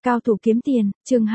Cao thủ kiếm tiền, chương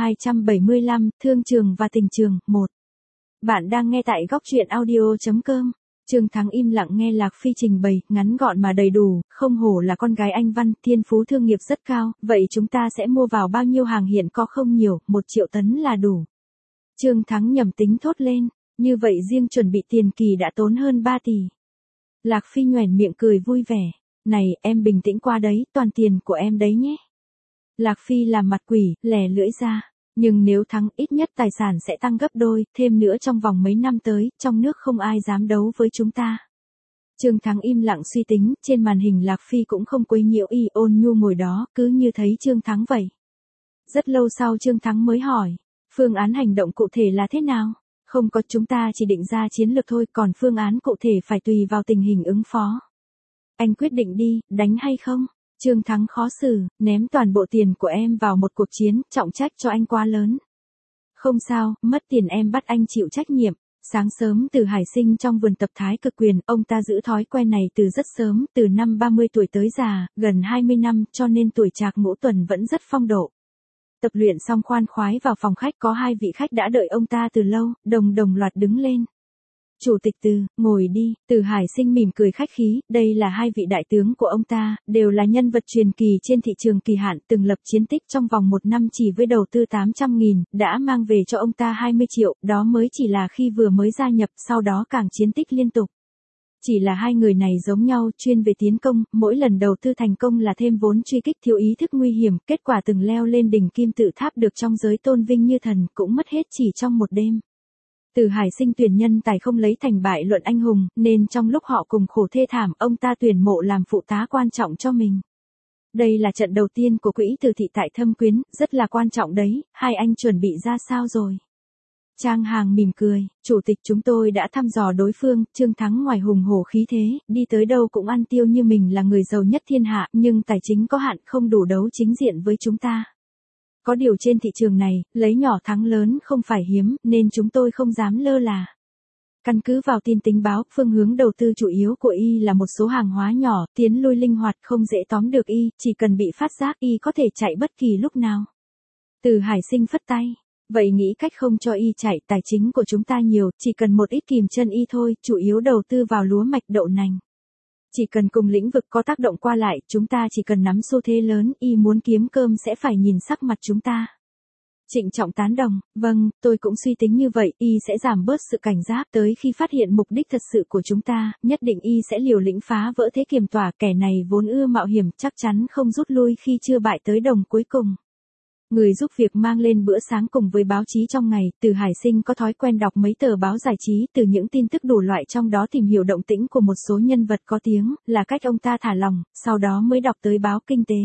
275, thương trường và tình trường, 1. Bạn đang nghe tại góc truyện audio.com. Trương Thắng im lặng nghe Lạc Phi trình bày, ngắn gọn mà đầy đủ, không hổ là con gái anh văn, thiên phú thương nghiệp rất cao, vậy chúng ta sẽ mua vào bao nhiêu hàng hiện có không nhiều, 1 triệu tấn là đủ. Trương Thắng nhầm tính thốt lên, như vậy riêng chuẩn bị tiền kỳ đã tốn hơn 3 tỷ. Lạc Phi nhoẻn miệng cười vui vẻ, này em bình tĩnh qua đấy, toàn tiền của em đấy nhé. Lạc Phi làm mặt quỷ, lè lưỡi ra. Nhưng nếu thắng ít nhất tài sản sẽ tăng gấp đôi, thêm nữa trong vòng mấy năm tới, trong nước không ai dám đấu với chúng ta. Trương Thắng im lặng suy tính, trên màn hình Lạc Phi cũng không quấy nhiễu y, ôn nhu ngồi đó, cứ như thấy Trương Thắng vậy. Rất lâu sau Trương Thắng mới hỏi, phương án hành động cụ thể là thế nào? Không có, chúng ta chỉ định ra chiến lược thôi, còn phương án cụ thể phải tùy vào tình hình ứng phó. Anh quyết định đi, đánh hay không? Trương Thắng khó xử, ném toàn bộ tiền của em vào một cuộc chiến, trọng trách cho anh quá lớn. Không sao, mất tiền em bắt anh chịu trách nhiệm. Sáng sớm Từ Hải sinh trong vườn tập Thái Cực Quyền, ông ta giữ thói quen này từ rất sớm, từ năm 30 tuổi tới già, gần 20 năm, cho nên tuổi trạc ngũ tuần vẫn rất phong độ. Tập luyện xong khoan khoái vào phòng khách, có 2 vị khách đã đợi ông ta từ lâu, đồng loạt đứng lên. Chủ tịch Từ, ngồi đi. Từ Hải sinh mỉm cười khách khí, đây là 2 vị đại tướng của ông ta, đều là nhân vật truyền kỳ trên thị trường kỳ hạn, từng lập chiến tích trong vòng 1 năm chỉ với đầu tư 800.000, đã mang về cho ông ta 20 triệu, đó mới chỉ là khi vừa mới gia nhập, sau đó càng chiến tích liên tục. Chỉ là 2 người này giống nhau, chuyên về tiến công, mỗi lần đầu tư thành công là thêm vốn truy kích, thiếu ý thức nguy hiểm, kết quả từng leo lên đỉnh kim tự tháp được trong giới tôn vinh như thần, cũng mất hết chỉ trong một đêm. Từ Hải sinh tuyển nhân tài không lấy thành bại luận anh hùng, nên trong lúc họ cùng khổ thê thảm, ông ta tuyển mộ làm phụ tá quan trọng cho mình. Đây là trận đầu tiên của quỹ từ thị tại Thâm Quyến, rất là quan trọng đấy, 2 anh chuẩn bị ra sao rồi? Trang Hàng mỉm cười, chủ tịch chúng tôi đã thăm dò đối phương, Trương Thắng ngoài hùng hổ khí thế, đi tới đâu cũng ăn tiêu như mình là người giàu nhất thiên hạ, nhưng tài chính có hạn không đủ đấu chính diện với chúng ta. Có điều trên thị trường này, lấy nhỏ thắng lớn không phải hiếm, nên chúng tôi không dám lơ là. Căn cứ vào tin tình báo, phương hướng đầu tư chủ yếu của y là một số hàng hóa nhỏ, tiến lui linh hoạt không dễ tóm được y, chỉ cần bị phát giác y có thể chạy bất kỳ lúc nào. Từ Hải sinh phất tay. Vậy nghĩ cách không cho y chạy, tài chính của chúng ta nhiều, chỉ cần một ít kìm chân y thôi, chủ yếu đầu tư vào lúa mạch đậu nành. Chỉ cần cùng lĩnh vực có tác động qua lại, chúng ta chỉ cần nắm xu thế lớn, y muốn kiếm cơm sẽ phải nhìn sắc mặt chúng ta. Trịnh Trọng tán đồng, vâng, tôi cũng suy tính như vậy, y sẽ giảm bớt sự cảnh giác, tới khi phát hiện mục đích thật sự của chúng ta, nhất định y sẽ liều lĩnh phá vỡ thế kiềm tỏa, kẻ này vốn ưa mạo hiểm, chắc chắn không rút lui khi chưa bại tới đồng cuối cùng. Người giúp việc mang lên bữa sáng cùng với báo chí trong ngày, Từ Hải sinh có thói quen đọc mấy tờ báo giải trí, từ những tin tức đủ loại trong đó tìm hiểu động tĩnh của một số nhân vật có tiếng, là cách ông ta thả lỏng, sau đó mới đọc tới báo kinh tế.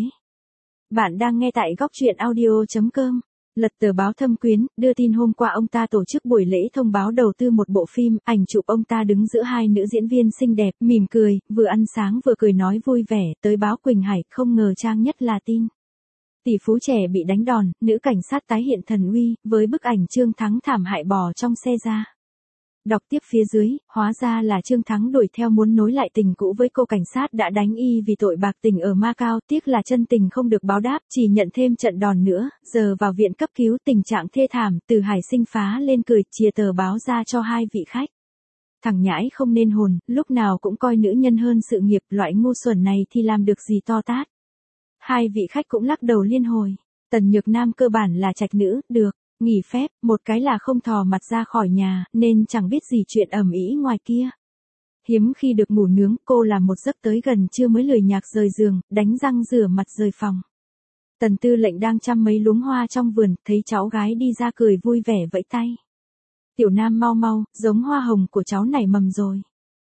Bạn đang nghe tại góc truyện audio.com. Lật tờ báo Thâm Quyến, đưa tin hôm qua ông ta tổ chức buổi lễ thông báo đầu tư một bộ phim, ảnh chụp ông ta đứng giữa 2 nữ diễn viên xinh đẹp, mỉm cười, vừa ăn sáng vừa cười nói vui vẻ, tới báo Quỳnh Hải, không ngờ trang nhất là tin. Tỷ phú trẻ bị đánh đòn, nữ cảnh sát tái hiện thần uy, với bức ảnh Trương Thắng thảm hại bò trong xe ra. Đọc tiếp phía dưới, hóa ra là Trương Thắng đuổi theo muốn nối lại tình cũ với cô cảnh sát đã đánh y vì tội bạc tình ở Macau, tiếc là chân tình không được báo đáp, chỉ nhận thêm trận đòn nữa, giờ vào viện cấp cứu tình trạng thê thảm, Từ Hải sinh phá lên cười, chia tờ báo ra cho 2 vị khách. Thằng nhãi không nên hồn, lúc nào cũng coi nữ nhân hơn sự nghiệp, loại ngu xuẩn này thì làm được gì to tát. 2 vị khách cũng lắc đầu liên hồi. Tần Nhược Nam cơ bản là trạch nữ, được, nghỉ phép, một cái là không thò mặt ra khỏi nhà, nên chẳng biết gì chuyện ầm ĩ ngoài kia. Hiếm khi được ngủ nướng, cô làm một giấc tới gần trưa mới lười nhác rời giường, đánh răng rửa mặt rời phòng. Tần Tư Lệnh đang chăm mấy luống hoa trong vườn, thấy cháu gái đi ra cười vui vẻ vẫy tay. Tiểu Nam mau mau, giống hoa hồng của cháu nảy mầm rồi.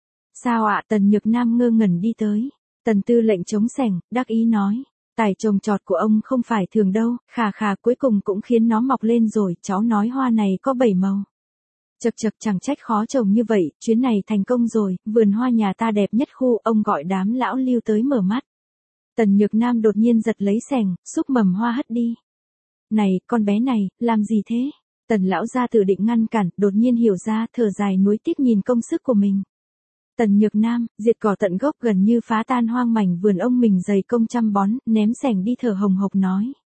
Sao ạ? Tần Nhược Nam ngơ ngẩn đi tới. Tần Tư Lệnh chống sẻng, đắc ý nói. Tài trồng trọt của ông không phải thường đâu, khà cuối cùng cũng khiến nó mọc lên rồi, cháu nói hoa này có 7 màu. Chật chẳng trách khó trồng như vậy, chuyến này thành công rồi, vườn hoa nhà ta đẹp nhất khu, ông gọi đám lão lưu tới mở mắt. Tần Nhược Nam đột nhiên giật lấy xẻng, xúc mầm hoa hất đi. Này, con bé này, làm gì thế? Tần lão gia tự định ngăn cản, đột nhiên hiểu ra, thở dài nuối tiếc nhìn công sức của mình. Tần Nhược Nam, diệt cỏ tận gốc gần như phá tan hoang mảnh vườn ông mình dày công chăm bón, ném xẻng đi thở hồng hộc nói.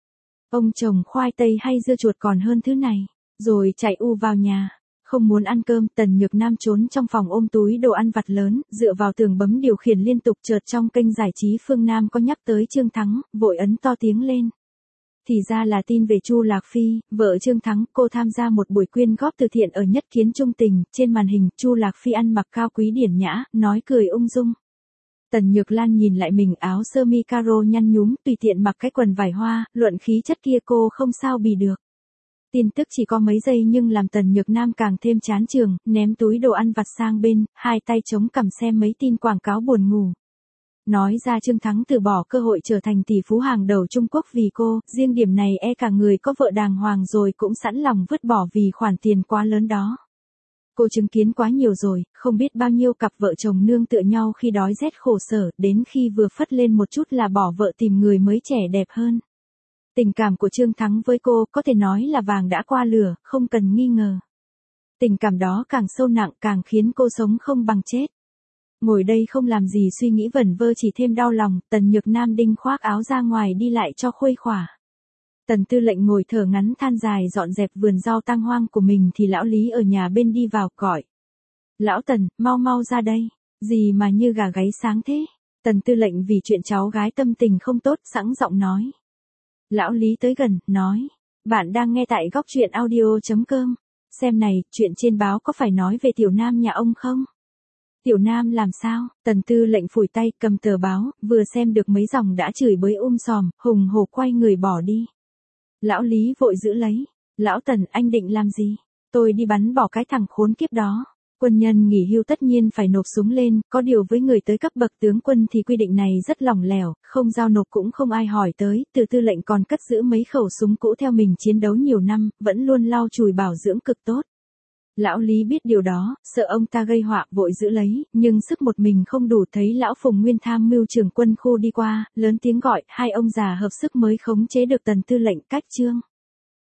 Ông trồng khoai tây hay dưa chuột còn hơn thứ này. Rồi chạy vào nhà. Không muốn ăn cơm, Tần Nhược Nam trốn trong phòng ôm túi đồ ăn vặt lớn, dựa vào tường bấm điều khiển liên tục. Chợt trong kênh giải trí Phương Nam có nhắc tới Trương Thắng, vội ấn to tiếng lên. Thì ra là tin về Chu Lạc Phi, vợ Trương Thắng. Cô tham gia một buổi quyên góp từ thiện ở Nhất Kiến Trung Tình. Trên màn hình, Chu Lạc Phi ăn mặc cao quý điển nhã, nói cười ung dung. Tần Nhược Lan nhìn lại mình, áo sơ mi caro nhăn nhúm, tùy tiện mặc cái quần vải hoa, luận khí chất kia cô không sao bì được. Tin tức chỉ có mấy giây nhưng làm Tần Nhược Nam càng thêm chán chường, ném túi đồ ăn vặt sang bên, hai tay chống cằm xem mấy tin quảng cáo buồn ngủ. Nói ra Trương Thắng từ bỏ cơ hội trở thành tỷ phú hàng đầu Trung Quốc vì cô, riêng điểm này cả người có vợ đàng hoàng rồi cũng sẵn lòng vứt bỏ vì khoản tiền quá lớn đó. Cô chứng kiến quá nhiều rồi, không biết bao nhiêu cặp vợ chồng nương tựa nhau khi đói rét khổ sở, đến khi vừa phất lên một chút là bỏ vợ tìm người mới trẻ đẹp hơn. Tình cảm của Trương Thắng với cô có thể nói là vàng đã qua lửa, không cần nghi ngờ. Tình cảm đó càng sâu nặng càng khiến cô sống không bằng chết. Ngồi đây không làm gì suy nghĩ vẩn vơ chỉ thêm đau lòng, Tần Nhược Nam đinh khoác áo ra ngoài đi lại cho khuây khỏa. Tần Tư Lệnh ngồi thở ngắn than dài dọn dẹp vườn rau tang hoang của mình thì lão Lý ở nhà bên đi vào gọi. Lão Tần, mau mau ra đây, gì mà như gà gáy sáng thế. Tần Tư Lệnh vì chuyện cháu gái tâm tình không tốt sẵn giọng nói. Lão Lý tới gần, nói. Bạn đang nghe tại góc truyện audio.com. Xem này, chuyện trên báo có phải nói về Tiểu Nam nhà ông không? Tiểu Nam làm sao? Tần Tư Lệnh phủi tay cầm tờ báo, vừa xem được mấy dòng đã chửi bới sòm, hùng hổ quay người bỏ đi. Lão Lý vội giữ lấy. Lão Tần, anh định làm gì? Tôi đi bắn bỏ cái thằng khốn kiếp đó. Quân nhân nghỉ hưu tất nhiên phải nộp súng lên, có điều với người tới cấp bậc tướng quân thì quy định này rất lỏng lẻo, không giao nộp cũng không ai hỏi tới, Từ Tư Lệnh còn cất giữ mấy khẩu súng cũ theo mình chiến đấu nhiều năm, vẫn luôn lau chùi bảo dưỡng cực tốt. Lão Lý biết điều đó, sợ ông ta gây họa vội giữ lấy, nhưng sức một mình không đủ, thấy lão Phùng Nguyên tham mưu trưởng quân khu đi qua, lớn tiếng gọi, hai ông già hợp sức mới khống chế được Tần Tư Lệnh cách Trương.